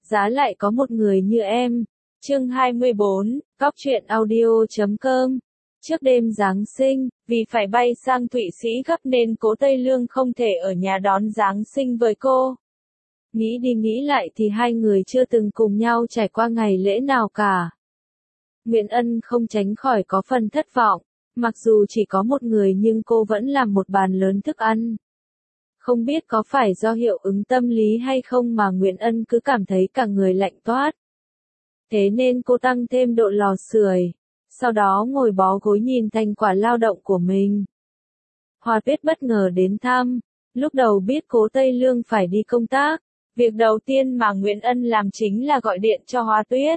giá lại có một người như em. Chương 24, Cóc truyện audio.com. Trước đêm Giáng sinh, vì phải bay sang Thụy Sĩ gấp nên Cố Tây Lương không thể ở nhà đón Giáng sinh với cô. Nghĩ đi nghĩ lại thì hai người chưa từng cùng nhau trải qua ngày lễ nào cả. Nguyễn Ân không tránh khỏi có phần thất vọng, mặc dù chỉ có một người nhưng cô vẫn làm một bàn lớn thức ăn. Không biết có phải do hiệu ứng tâm lý hay không mà Nguyễn Ân cứ cảm thấy cả người lạnh toát. Thế nên cô tăng thêm độ lò sưởi, sau đó ngồi bó gối nhìn thành quả lao động của mình. Hoa Tuyết bất ngờ đến thăm, lúc đầu biết Cố Tây Lương phải đi công tác, việc đầu tiên mà Nguyễn Ân làm chính là gọi điện cho Hoa Tuyết.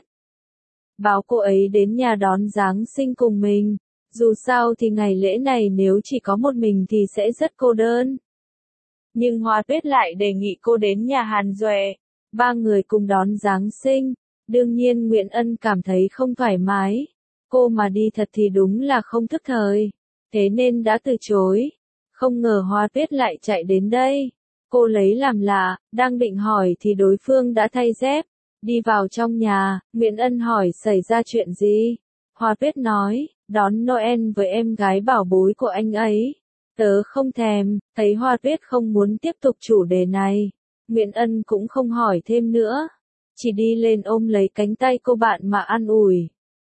Báo cô ấy đến nhà đón Giáng sinh cùng mình, dù sao thì ngày lễ này nếu chỉ có một mình thì sẽ rất cô đơn. Nhưng Hoa Tuyết lại đề nghị cô đến nhà Hàn Duệ, ba người cùng đón Giáng sinh. Đương nhiên Nguyễn Ân cảm thấy không thoải mái, cô mà đi thật thì đúng là không thức thời, thế nên đã từ chối. Không ngờ Hoa Tuyết lại chạy đến đây, cô lấy làm lạ, đang định hỏi thì đối phương đã thay dép, đi vào trong nhà. Nguyễn Ân hỏi xảy ra chuyện gì, Hoa Tuyết nói, đón Noel với em gái bảo bối của anh ấy. Tớ không thèm. Thấy Hoa Tuyết không muốn tiếp tục chủ đề này, Nguyễn Ân cũng không hỏi thêm nữa, chỉ đi lên ôm lấy cánh tay cô bạn mà an ủi.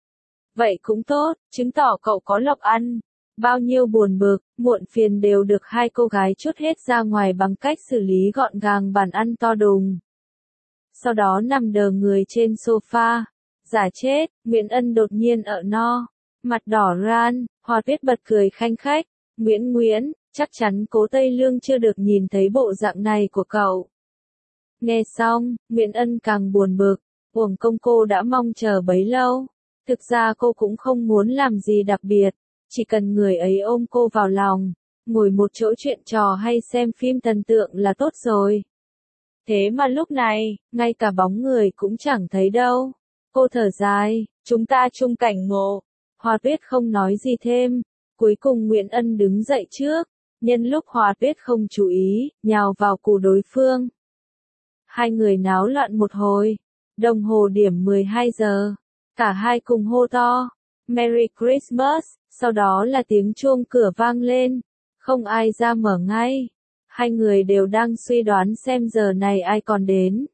Vậy cũng tốt, chứng tỏ cậu có lộc ăn. Bao nhiêu buồn bực, muộn phiền đều được hai cô gái trút hết ra ngoài bằng cách xử lý gọn gàng bàn ăn to đùng. Sau đó nằm đờ người trên sofa, giả chết. Nguyễn Ân đột nhiên ợ no, mặt đỏ ran. Hoa Tuyết bật cười khanh khách. Nguyễn, chắc chắn Cố Tây Lương chưa được nhìn thấy bộ dạng này của cậu. Nghe xong, Nguyễn Ân càng buồn bực, uổng công cô đã mong chờ bấy lâu. Thực ra cô cũng không muốn làm gì đặc biệt, chỉ cần người ấy ôm cô vào lòng, ngồi một chỗ chuyện trò hay xem phim thần tượng là tốt rồi. Thế mà lúc này, ngay cả bóng người cũng chẳng thấy đâu. Cô thở dài, chúng ta chung cảnh ngộ. Hoa Tuyết không nói gì thêm, cuối cùng Nguyễn Ân đứng dậy trước, nhân lúc Hoa Tuyết không chú ý, nhào vào cù đối phương. Hai người náo loạn một hồi, đồng hồ điểm 12 giờ, cả hai cùng hô to, Merry Christmas, sau đó là tiếng chuông cửa vang lên, không ai ra mở ngay, hai người đều đang suy đoán xem giờ này ai còn đến.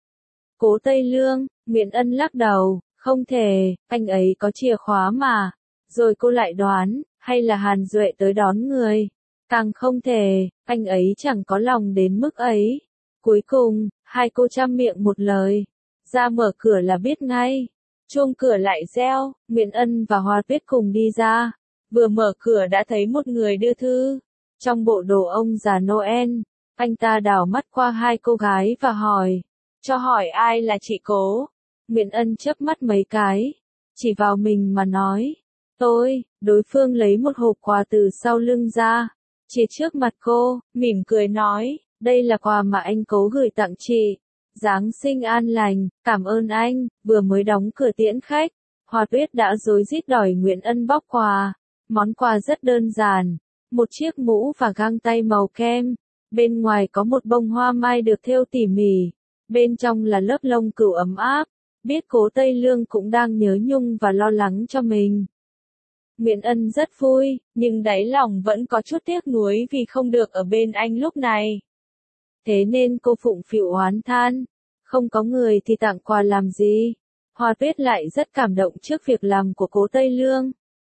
Cố Tây Lương, Nguyễn Ân lắc đầu, không thể, anh ấy có chìa khóa mà, rồi cô lại đoán, hay là Hàn Duệ tới đón người, càng không thể, anh ấy chẳng có lòng đến mức ấy. Cuối cùng, hai cô chăm miệng một lời, ra mở cửa là biết ngay. Chuông cửa lại reo, Nguyễn Ân và Hoa Tuyết cùng đi ra, vừa mở cửa đã thấy một người đưa thư, trong bộ đồ ông già Noel. Anh ta đảo mắt qua hai cô gái và hỏi, cho hỏi ai là chị Cố. Nguyễn Ân chớp mắt mấy cái, chỉ vào mình mà nói, tôi. Đối phương lấy một hộp quà từ sau lưng ra, chỉ trước mặt cô, mỉm cười nói, đây là quà mà anh Cố gửi tặng chị. Giáng sinh an lành, cảm ơn anh. Vừa mới đóng cửa tiễn khách, Hoa Tuyết đã rối rít đòi Nguyễn Ân bóc quà. Món quà rất đơn giản, một chiếc mũ và găng tay màu kem. Bên ngoài có một bông hoa mai được thêu tỉ mỉ, bên trong là lớp lông cừu ấm áp. Biết Cố Tây Lương cũng đang nhớ nhung và lo lắng cho mình. Nguyễn Ân rất vui, nhưng đáy lòng vẫn có chút tiếc nuối vì không được ở bên anh lúc này. Thế nên cô phụng phịu oán than, không có người thì tặng quà làm gì. Hoa Tuyết lại rất cảm động trước việc làm của Cố Tây Lương.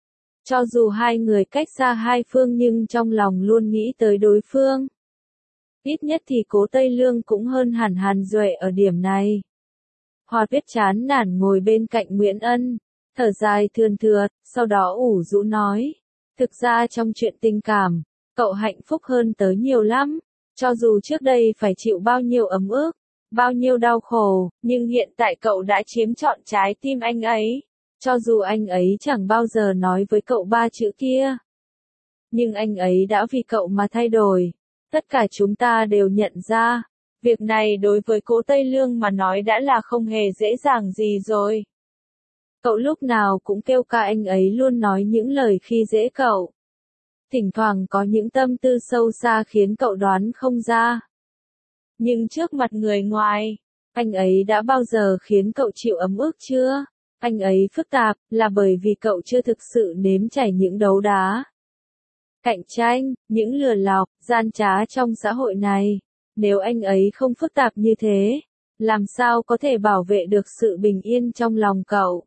Cho dù hai người cách xa hai phương nhưng trong lòng luôn nghĩ tới đối phương. Ít nhất thì Cố Tây Lương cũng hơn hẳn Hàn Duệ ở điểm này. Hoa Tuyết chán nản ngồi bên cạnh Nguyễn Ân, thở dài thườn thượt, sau đó ủ rũ nói, thực ra trong chuyện tình cảm, cậu hạnh phúc hơn tớ nhiều lắm. Cho dù trước đây phải chịu bao nhiêu ấm ức, bao nhiêu đau khổ, nhưng hiện tại cậu đã chiếm trọn trái tim anh ấy. Cho dù anh ấy chẳng bao giờ nói với cậu ba chữ kia, nhưng anh ấy đã vì cậu mà thay đổi. Tất cả chúng ta đều nhận ra, việc này đối với Cố Tây Lương mà nói đã là không hề dễ dàng gì rồi. Cậu lúc nào cũng kêu ca anh ấy luôn nói những lời khi dễ cậu. Thỉnh thoảng có những tâm tư sâu xa khiến cậu đoán không ra. Nhưng trước mặt người ngoài, Anh ấy đã bao giờ khiến cậu chịu ấm ức chưa? Anh ấy phức tạp, là bởi vì cậu chưa thực sự nếm trải những đấu đá, cạnh tranh, những lừa lọc, gian trá trong xã hội này. Nếu anh ấy không phức tạp như thế, làm sao có thể bảo vệ được sự bình yên trong lòng cậu?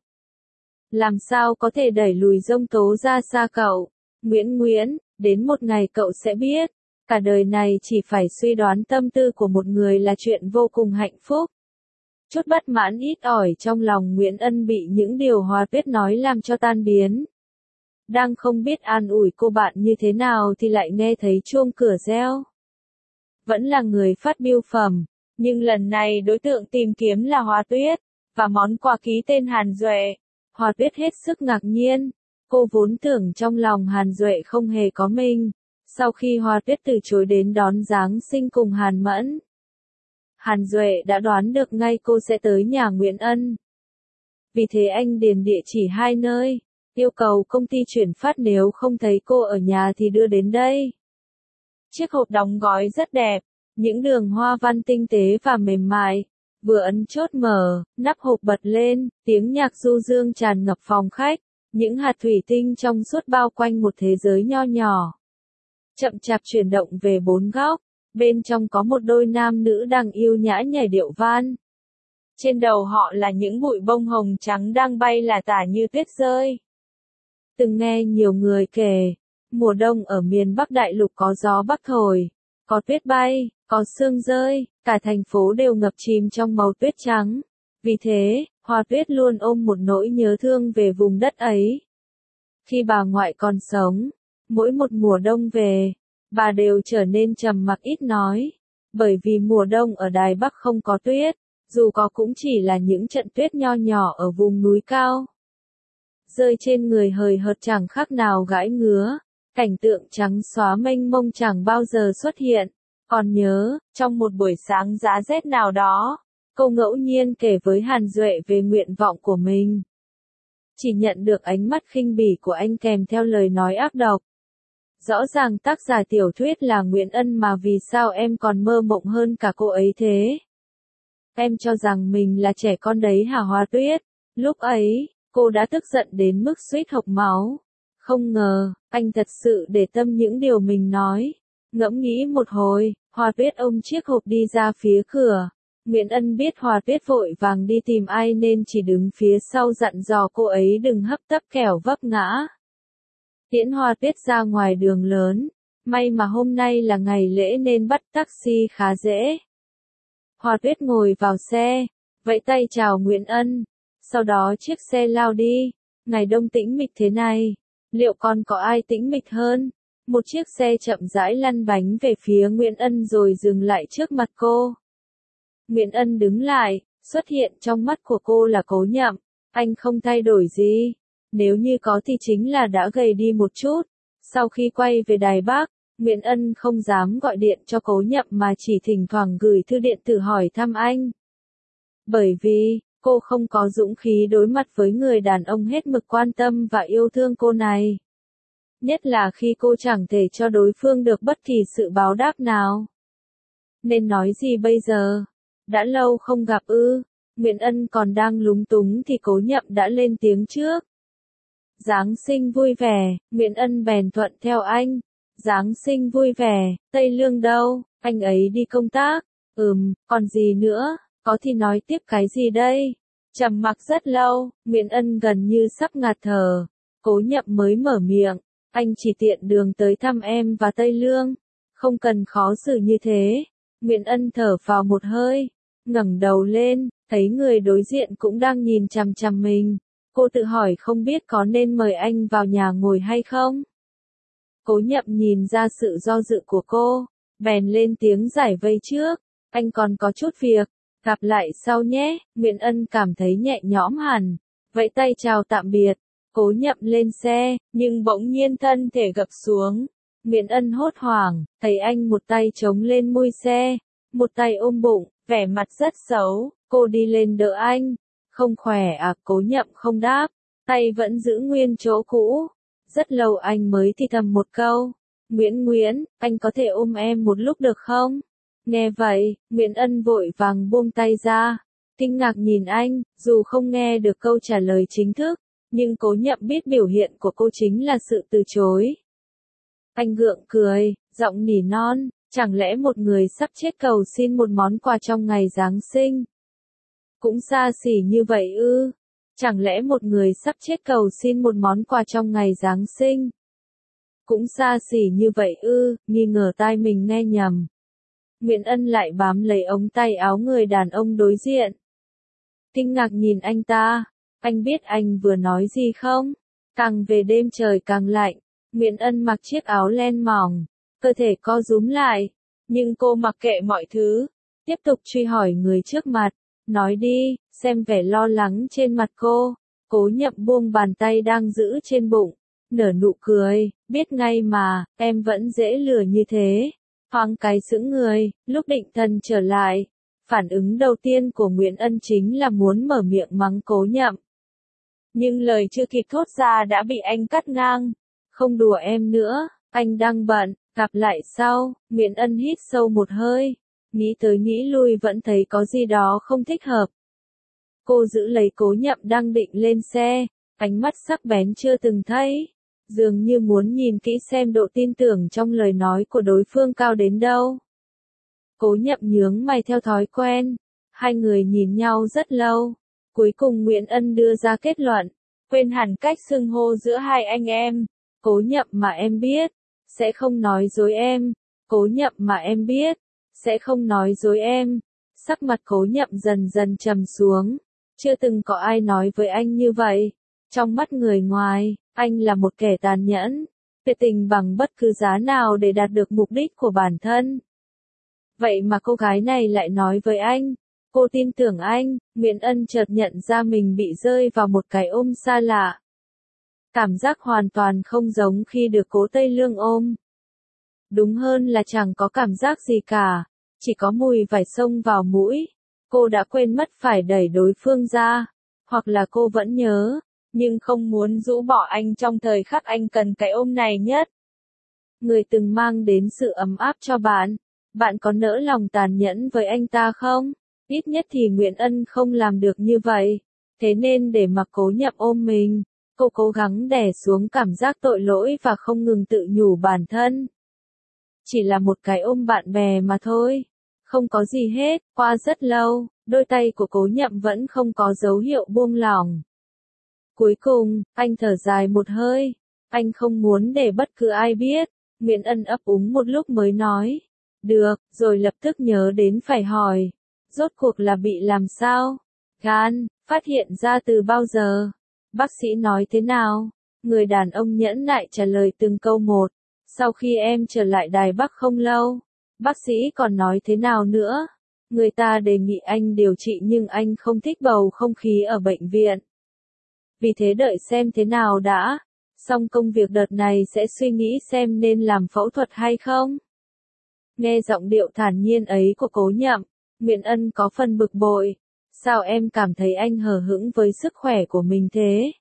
Làm sao có thể đẩy lùi giông tố ra xa cậu? Nguyễn, đến một ngày cậu sẽ biết, cả đời này chỉ phải suy đoán tâm tư của một người là chuyện vô cùng hạnh phúc. Chút bất mãn ít ỏi trong lòng Nguyễn Ân bị những điều Hoa Tuyết nói làm cho tan biến. Đang không biết an ủi cô bạn như thế nào thì lại nghe thấy chuông cửa reo. Vẫn là người phát bưu phẩm, nhưng lần này đối tượng tìm kiếm là Hoa Tuyết, và món quà ký tên Hàn Duệ. Hoa Tuyết hết sức ngạc nhiên, cô vốn tưởng trong lòng Hàn Duệ không hề có mình. Sau khi Hoa Tuyết từ chối đến đón Giáng sinh cùng Hàn Mẫn, Hàn Duệ đã đoán được ngay cô sẽ tới nhà Nguyễn Ân. Vì thế anh điền địa chỉ hai nơi, yêu cầu công ty chuyển phát nếu không thấy cô ở nhà thì đưa đến đây. Chiếc hộp đóng gói rất đẹp, những đường hoa văn tinh tế và mềm mại. Vừa ấn chốt mở, nắp hộp bật lên, tiếng nhạc du dương tràn ngập phòng khách, những hạt thủy tinh trong suốt bao quanh một thế giới nho nhỏ. Chậm chạp chuyển động về bốn góc, bên trong có một đôi nam nữ đang yêu nhã nhảy điệu van. Trên đầu họ là những bụi bông hồng trắng đang bay lả tả như tuyết rơi. Từng nghe nhiều người kể, mùa đông ở miền Bắc Đại Lục có gió bắc thổi, có tuyết bay, có sương rơi, cả thành phố đều ngập chìm trong màu tuyết trắng. Vì thế, Hoa Tuyết luôn ôm một nỗi nhớ thương về vùng đất ấy. Khi bà ngoại còn sống, mỗi một mùa đông về, bà đều trở nên trầm mặc ít nói, bởi vì mùa đông ở Đài Bắc không có tuyết, dù có cũng chỉ là những trận tuyết nho nhỏ ở vùng núi cao. Rơi trên người hời hợt chẳng khác nào gãi ngứa, cảnh tượng trắng xóa mênh mông chẳng bao giờ xuất hiện. Còn nhớ, trong một buổi sáng giá rét nào đó, cô ngẫu nhiên kể với Hàn Duệ về nguyện vọng của mình. Chỉ nhận được ánh mắt khinh bỉ của anh kèm theo lời nói ác độc. Rõ ràng tác giả tiểu thuyết là Nguyễn Ân mà vì sao em còn mơ mộng hơn cả cô ấy thế? Em cho rằng mình là trẻ con đấy hả Hoa Tuyết? Lúc ấy, cô đã tức giận đến mức suýt hộc máu. Không ngờ, anh thật sự để tâm những điều mình nói. Ngẫm nghĩ một hồi, Hoa Tuyết ôm chiếc hộp đi ra phía cửa. Nguyễn Ân biết Hoa Tuyết vội vàng đi tìm ai nên chỉ đứng phía sau dặn dò cô ấy đừng hấp tấp kẻo vấp ngã. Tiễn Hoa Tuyết ra ngoài đường lớn, may mà hôm nay là ngày lễ nên bắt taxi khá dễ. Hoa Tuyết ngồi vào xe, vẫy tay chào Nguyễn Ân, sau đó chiếc xe lao đi. Ngày đông tĩnh mịch thế này, liệu còn có ai tĩnh mịch hơn? Một chiếc xe chậm rãi lăn bánh về phía Nguyễn Ân rồi dừng lại trước mặt cô. Nguyễn Ân đứng lại, xuất hiện trong mắt của cô là Cố Nhậm. Anh không thay đổi gì. Nếu như có thì chính là đã gầy đi một chút. Sau khi quay về Đài Bắc, Nguyễn Ân không dám gọi điện cho Cố Nhậm mà chỉ thỉnh thoảng gửi thư điện tử hỏi thăm anh. Bởi vì, cô không có dũng khí đối mặt với người đàn ông hết mực quan tâm và yêu thương cô này. Nhất là khi cô chẳng thể cho đối phương được bất kỳ sự báo đáp nào. Nên nói gì bây giờ? Đã lâu không gặp ư? Nguyễn Ân còn đang lúng túng thì Cố Nhậm đã lên tiếng trước. Giáng sinh vui vẻ, Nguyễn Ân bèn thuận theo anh. Giáng sinh vui vẻ, Tây Lương đâu? Anh ấy đi công tác. Còn gì nữa? Có thì nói tiếp cái gì đây? Trầm mặc rất lâu, Nguyễn Ân gần như sắp ngạt thở. Cố Nhậm mới mở miệng. Anh chỉ tiện đường tới thăm em và Tây Lương. Không cần khó xử như thế. Nguyễn Ân thở vào một hơi, ngẩng đầu lên, thấy người đối diện cũng đang nhìn chằm chằm mình. Cô tự hỏi không biết có nên mời anh vào nhà ngồi hay không. Cố Nhậm nhìn ra sự do dự của cô, bèn lên tiếng giải vây trước. Anh còn có chút việc, gặp lại sau nhé. Nguyễn Ân cảm thấy nhẹ nhõm hẳn, vẫy tay chào tạm biệt. Cố Nhậm lên xe, nhưng bỗng nhiên thân thể gập xuống. Nguyễn Ân hốt hoảng, thấy anh một tay chống lên mui xe, một tay ôm bụng, vẻ mặt rất xấu. Cô đi lên đỡ anh. Không khỏe à? Cố Nhậm không đáp, tay vẫn giữ nguyên chỗ cũ. Rất lâu anh mới thì thầm một câu. Nguyễn, anh có thể ôm em một lúc được không? Nghe vậy, Nguyễn Ân vội vàng buông tay ra, kinh ngạc nhìn anh, dù không nghe được câu trả lời chính thức, nhưng Cố Nhậm biết biểu hiện của cô chính là sự từ chối. Anh gượng cười, giọng nỉ non, chẳng lẽ một người sắp chết cầu xin một món quà trong ngày Giáng sinh? Cũng xa xỉ như vậy ư? Chẳng lẽ một người sắp chết cầu xin một món quà trong ngày Giáng sinh? Cũng xa xỉ như vậy ư? Nghi ngờ tai mình nghe nhầm. Nguyễn Ân lại bám lấy ống tay áo người đàn ông đối diện. Kinh ngạc nhìn anh ta, anh biết anh vừa nói gì không? Càng về đêm trời càng lạnh, Nguyễn Ân mặc chiếc áo len mỏng, cơ thể co rúm lại, nhưng cô mặc kệ mọi thứ, tiếp tục truy hỏi người trước mặt, nói đi, xem vẻ lo lắng trên mặt cô. Cố Nhậm buông bàn tay đang giữ trên bụng, nở nụ cười, biết ngay mà, em vẫn dễ lừa như thế. Thoáng cái sững người, lúc định thần trở lại, phản ứng đầu tiên của Nguyễn Ân chính là muốn mở miệng mắng Cố Nhậm. Nhưng lời chưa kịp thốt ra đã bị anh cắt ngang. Không đùa em nữa, anh đang bận, gặp lại sau. Nguyễn Ân hít sâu một hơi, nghĩ tới nghĩ lui vẫn thấy có gì đó không thích hợp. Cô giữ lấy Cố Nhậm đang định lên xe, ánh mắt sắc bén chưa từng thấy, dường như muốn nhìn kỹ xem độ tin tưởng trong lời nói của đối phương cao đến đâu. Cố Nhậm nhướng mày theo thói quen, hai người nhìn nhau rất lâu, cuối cùng Nguyễn Ân đưa ra kết luận, quên hẳn cách xưng hô giữa hai anh em. Cố Nhậm mà em biết, sẽ không nói dối em. Cố Nhậm mà em biết, sẽ không nói dối em. Sắc mặt Cố Nhậm dần dần trầm xuống, chưa từng có ai nói với anh như vậy. Trong mắt người ngoài, anh là một kẻ tàn nhẫn, tuyệt tình bằng bất cứ giá nào để đạt được mục đích của bản thân. Vậy mà cô gái này lại nói với anh, cô tin tưởng anh. Nguyễn Ân chợt nhận ra mình bị rơi vào một cái ôm xa lạ. Cảm giác hoàn toàn không giống khi được Cố Tây Lương ôm. Đúng hơn là chẳng có cảm giác gì cả, chỉ có mùi vải xông vào mũi. Cô đã quên mất phải đẩy đối phương ra, hoặc là cô vẫn nhớ, nhưng không muốn rũ bỏ anh trong thời khắc anh cần cái ôm này nhất. Người từng mang đến sự ấm áp cho bạn, bạn có nỡ lòng tàn nhẫn với anh ta không? Ít nhất thì Nguyễn Ân không làm được như vậy, thế nên để mặc Cố Nhậm ôm mình, cô cố gắng đè xuống cảm giác tội lỗi và không ngừng tự nhủ bản thân. Chỉ là một cái ôm bạn bè mà thôi, không có gì hết. Qua rất lâu, đôi tay của Cố Nhậm vẫn không có dấu hiệu buông lỏng. Cuối cùng, anh thở dài một hơi, anh không muốn để bất cứ ai biết. Nguyễn Ân ấp úng một lúc mới nói, được, rồi lập tức nhớ đến phải hỏi, rốt cuộc là bị làm sao? Gan, phát hiện ra từ bao giờ? Bác sĩ nói thế nào? Người đàn ông nhẫn nại trả lời từng câu một. Sau khi em trở lại Đài Bắc không lâu, bác sĩ còn nói thế nào nữa? Người ta đề nghị anh điều trị nhưng anh không thích bầu không khí ở bệnh viện. Vì thế đợi xem thế nào đã. Xong công việc đợt này sẽ suy nghĩ xem nên làm phẫu thuật hay không. Nghe giọng điệu thản nhiên ấy của Cố Nhậm, Nguyễn Ân có phần bực bội. Sao em cảm thấy anh hờ hững với sức khỏe của mình thế?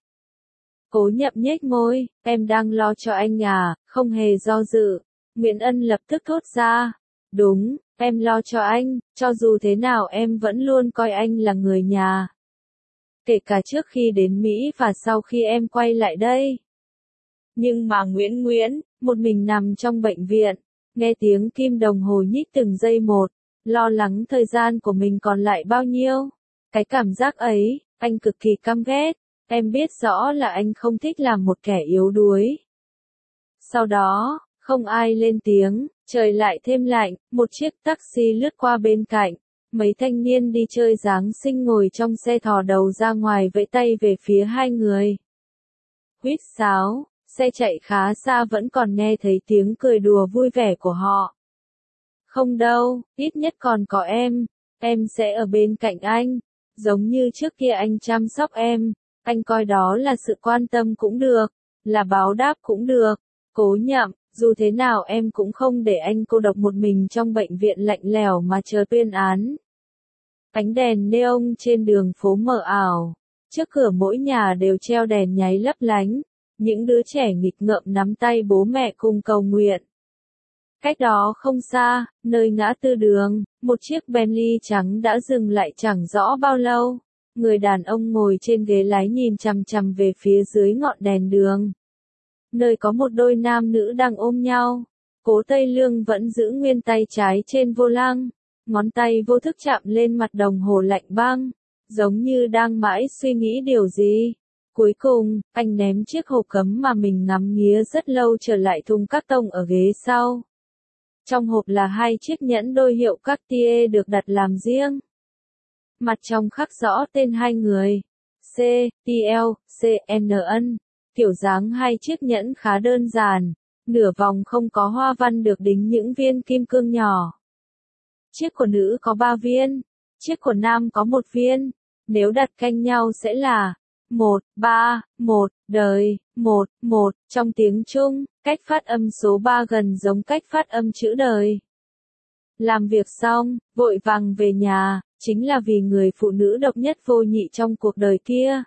Cố Nhậm nhếch môi, em đang lo cho anh à, không hề do dự. Nguyễn Ân lập tức thốt ra, đúng, em lo cho anh, cho dù thế nào em vẫn luôn coi anh là người nhà. Kể cả trước khi đến Mỹ và sau khi em quay lại đây. Nhưng mà Nguyễn, một mình nằm trong bệnh viện, nghe tiếng kim đồng hồ nhích từng giây một, lo lắng thời gian của mình còn lại bao nhiêu. Cái cảm giác ấy, anh cực kỳ căm ghét, em biết rõ là anh không thích làm một kẻ yếu đuối. Sau đó, không ai lên tiếng, trời lại thêm lạnh, một chiếc taxi lướt qua bên cạnh, mấy thanh niên đi chơi Giáng sinh ngồi trong xe thò đầu ra ngoài vẫy tay về phía hai người. Huýt sáo, xe chạy khá xa vẫn còn nghe thấy tiếng cười đùa vui vẻ của họ. Không đâu, ít nhất còn có em sẽ ở bên cạnh anh, giống như trước kia anh chăm sóc em, anh coi đó là sự quan tâm cũng được, là báo đáp cũng được. Cố Nhậm, dù thế nào em cũng không để anh cô độc một mình trong bệnh viện lạnh lẽo mà chờ tuyên án. Ánh đèn neon trên đường phố mờ ảo, trước cửa mỗi nhà đều treo đèn nháy lấp lánh, những đứa trẻ nghịch ngợm nắm tay bố mẹ cùng cầu nguyện. Cách đó không xa, nơi ngã tư đường, một chiếc Bentley trắng đã dừng lại chẳng rõ bao lâu. Người đàn ông ngồi trên ghế lái nhìn chằm chằm về phía dưới ngọn đèn đường. Nơi có một đôi nam nữ đang ôm nhau. Cố Tây Lương vẫn giữ nguyên tay trái trên vô lăng. Ngón tay vô thức chạm lên mặt đồng hồ lạnh băng. Giống như đang mãi suy nghĩ điều gì. Cuối cùng, anh ném chiếc hộp cấm mà mình ngắm nghía rất lâu trở lại thùng các tông ở ghế sau. Trong hộp là 2 chiếc nhẫn đôi hiệu Cartier được đặt làm riêng. Mặt trong khắc rõ tên 2 người. C, T, L, C, N, N. Kiểu dáng 2 chiếc nhẫn khá đơn giản. Nửa vòng không có hoa văn được đính những viên kim cương nhỏ. Chiếc của nữ có 3 viên. Chiếc của nam có 1 viên. Nếu đặt canh nhau sẽ là 1, 3, 1, đời, 1, 1. Trong tiếng Trung, cách phát âm số 3 gần giống cách phát âm chữ đời. Làm việc xong, vội vàng về nhà, chính là vì người phụ nữ độc nhất vô nhị trong cuộc đời kia.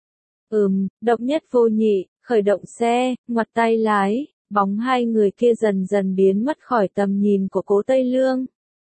Độc nhất vô nhị, khởi động xe, ngoặt tay lái, bóng 2 người kia dần dần biến mất khỏi tầm nhìn của Cố Tây Lương.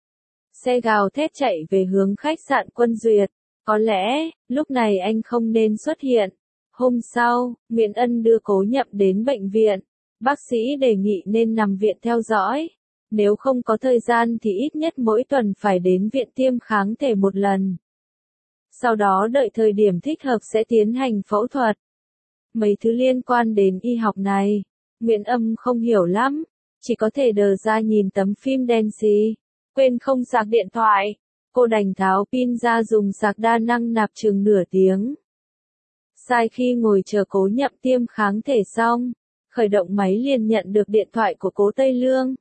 Xe gào thét chạy về hướng khách sạn Quân Duyệt. Có lẽ, lúc này anh không nên xuất hiện. Hôm sau, Nguyễn Ân đưa Cố Nhậm đến bệnh viện. Bác sĩ đề nghị nên nằm viện theo dõi. Nếu không có thời gian thì ít nhất mỗi tuần phải đến viện tiêm kháng thể một lần. Sau đó đợi thời điểm thích hợp sẽ tiến hành phẫu thuật. Mấy thứ liên quan đến y học này, Nguyễn Âm không hiểu lắm, chỉ có thể đờ ra nhìn tấm phim đen xì. Quên không sạc điện thoại, cô đành tháo pin ra dùng sạc đa năng nạp chừng nửa tiếng. Sai khi ngồi chờ Cố Nhậm tiêm kháng thể xong, khởi động máy liền nhận được điện thoại của Cố Tây Lương.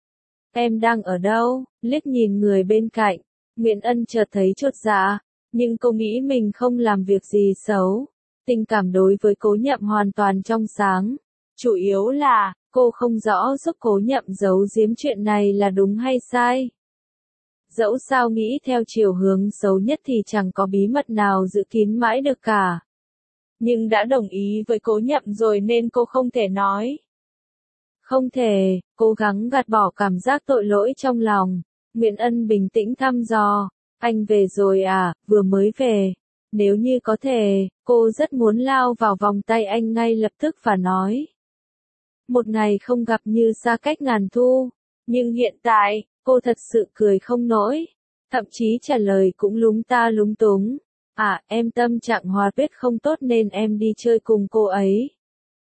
Em đang ở đâu? Liếc nhìn người bên cạnh, Nguyễn Ân chợt thấy chột dạ, nhưng cô nghĩ mình không làm việc gì xấu. Tình cảm đối với Cố Nhậm hoàn toàn trong sáng. Chủ yếu là, cô không rõ giúp Cố Nhậm giấu giếm chuyện này là đúng hay sai. Dẫu sao nghĩ theo chiều hướng xấu nhất thì chẳng có bí mật nào giữ kín mãi được cả. Nhưng đã đồng ý với Cố Nhậm rồi nên cô không thể nói. Không thể, cố gắng gạt bỏ cảm giác tội lỗi trong lòng. Nguyễn Ân bình tĩnh thăm dò. Anh về rồi à, vừa mới về. Nếu như có thể, cô rất muốn lao vào vòng tay anh ngay lập tức và nói. Một ngày không gặp như xa cách ngàn thu. Nhưng hiện tại, cô thật sự cười không nổi. Thậm chí trả lời cũng lúng ta lúng túng. À, em tâm trạng Hòa Tuyết không tốt nên em đi chơi cùng cô ấy.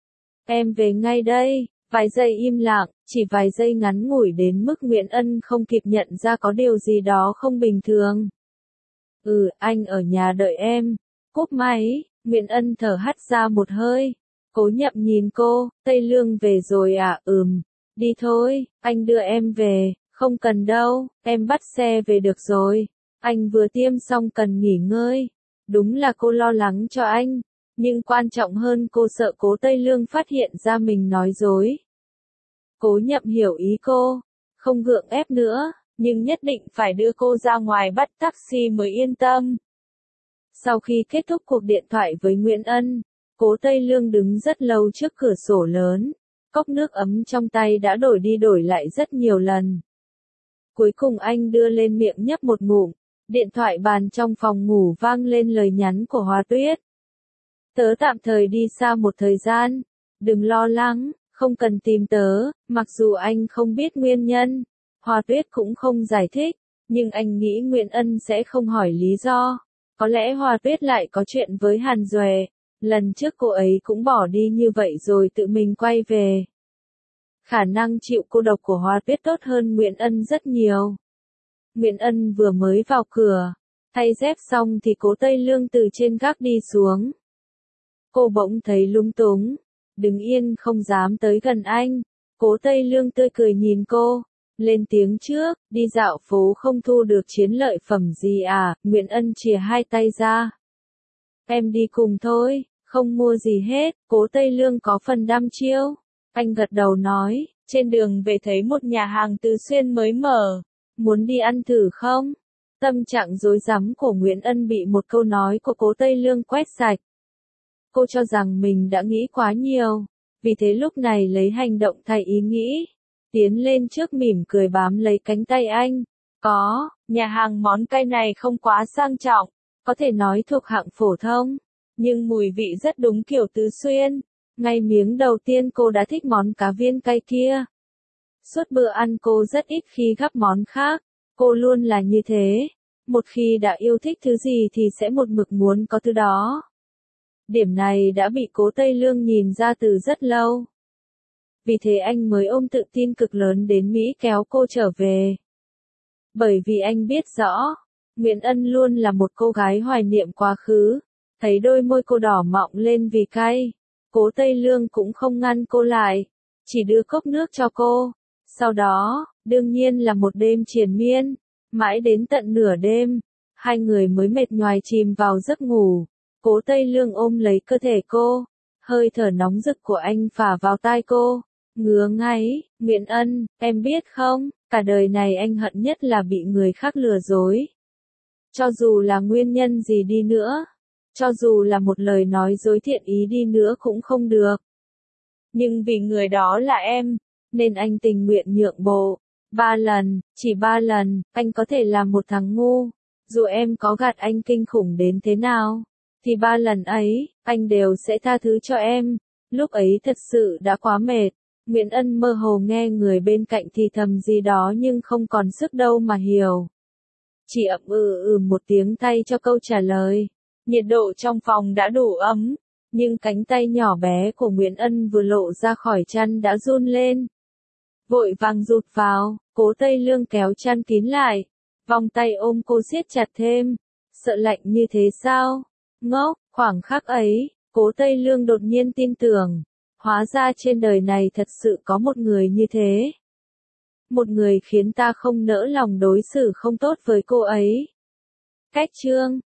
Em về ngay đây. Vài giây im lặng, chỉ vài giây ngắn ngủi đến mức Nguyễn Ân không kịp nhận ra có điều gì đó không bình thường. Anh ở nhà đợi em. Cúp máy, Nguyễn Ân thở hắt ra một hơi. Cố Nhậm nhìn cô, Tây Lương về rồi à? Đi thôi, anh đưa em về. Không cần đâu, em bắt xe về được rồi. Anh vừa tiêm xong cần nghỉ ngơi. Đúng là cô lo lắng cho anh. Nhưng quan trọng hơn cô sợ Cố Tây Lương phát hiện ra mình nói dối. Cố Nhậm hiểu ý cô, không gượng ép nữa, nhưng nhất định phải đưa cô ra ngoài bắt taxi mới yên tâm. Sau khi kết thúc cuộc điện thoại với Nguyễn Ân, Cố Tây Lương đứng rất lâu trước cửa sổ lớn, cốc nước ấm trong tay đã đổi đi đổi lại rất nhiều lần. Cuối cùng anh đưa lên miệng nhấp một ngụm, điện thoại bàn trong phòng ngủ vang lên lời nhắn của Hòa Tuyết. Tớ tạm thời đi xa một thời gian, đừng lo lắng, không cần tìm tớ, mặc dù anh không biết nguyên nhân. Hòa Tuyết cũng không giải thích, nhưng anh nghĩ Nguyễn Ân sẽ không hỏi lý do. Có lẽ Hòa Tuyết lại có chuyện với Hàn Duệ, lần trước cô ấy cũng bỏ đi như vậy rồi tự mình quay về. Khả năng chịu cô độc của Hòa Tuyết tốt hơn Nguyễn Ân rất nhiều. Nguyễn Ân vừa mới vào cửa, thay dép xong thì Cố Tây Lương từ trên gác đi xuống. Cô bỗng thấy lung túng, đứng yên không dám tới gần anh. Cố Tây Lương tươi cười nhìn cô, lên tiếng trước, đi dạo phố không thu được chiến lợi phẩm gì à? Nguyễn Ân chìa hai tay ra. Em đi cùng thôi, không mua gì hết. Cố Tây Lương có phần đăm chiêu. Anh gật đầu nói, trên đường về thấy một nhà hàng Từ Xuyên mới mở, muốn đi ăn thử không? Tâm trạng rối rắm của Nguyễn Ân bị một câu nói của Cố Tây Lương quét sạch. Cô cho rằng mình đã nghĩ quá nhiều, vì thế lúc này lấy hành động thay ý nghĩ. tiến lên trước mỉm cười bám lấy cánh tay anh. Có, nhà hàng món cay này không quá sang trọng, có thể nói thuộc hạng phổ thông, nhưng mùi vị rất đúng kiểu Tứ Xuyên. Ngay miếng đầu tiên cô đã thích món cá viên cay kia. Suốt bữa ăn cô rất ít khi gắp món khác, cô luôn là như thế. Một khi đã yêu thích thứ gì thì sẽ một mực muốn có thứ đó. Điểm này đã bị Cố Tây Lương nhìn ra từ rất lâu. Vì thế anh mới ôm tự tin cực lớn đến Mỹ kéo cô trở về. Bởi vì anh biết rõ, Nguyễn Ân luôn là một cô gái hoài niệm quá khứ. Thấy đôi môi cô đỏ mọng lên vì cay, Cố Tây Lương cũng không ngăn cô lại, chỉ đưa cốc nước cho cô. Sau đó, đương nhiên là một đêm triền miên, mãi đến tận nửa đêm, hai người mới mệt nhoài chìm vào giấc ngủ. Cố Tây Lương ôm lấy cơ thể cô, hơi thở nóng rực của anh phả vào tai cô, ngứa ngáy. Nguyễn Ân, em biết không, cả đời này anh hận nhất là bị người khác lừa dối. Cho dù là nguyên nhân gì đi nữa, cho dù là một lời nói dối thiện ý đi nữa cũng không được. Nhưng vì người đó là em, nên anh tình nguyện nhượng bộ. 3 lần, chỉ 3 lần, anh có thể làm một thằng ngu. Dù em có gạt anh kinh khủng đến thế nào, thì 3 lần ấy, anh đều sẽ tha thứ cho em. Lúc ấy thật sự đã quá mệt. Nguyễn Ân mơ hồ nghe người bên cạnh thì thầm gì đó nhưng không còn sức đâu mà hiểu. Chỉ ậm một tiếng tay cho câu trả lời. Nhiệt độ trong phòng đã đủ ấm, nhưng cánh tay nhỏ bé của Nguyễn Ân vừa lộ ra khỏi chăn đã run lên. Vội vàng rụt vào, Cố Tây Lương kéo chăn kín lại, vòng tay ôm cô siết chặt thêm. Sợ lạnh như thế sao? Ngốc, khoảng khắc ấy, Cố Tây Lương đột nhiên tin tưởng. Hóa ra trên đời này thật sự có một người như thế. Một người khiến ta không nỡ lòng đối xử không tốt với cô ấy. Cách chương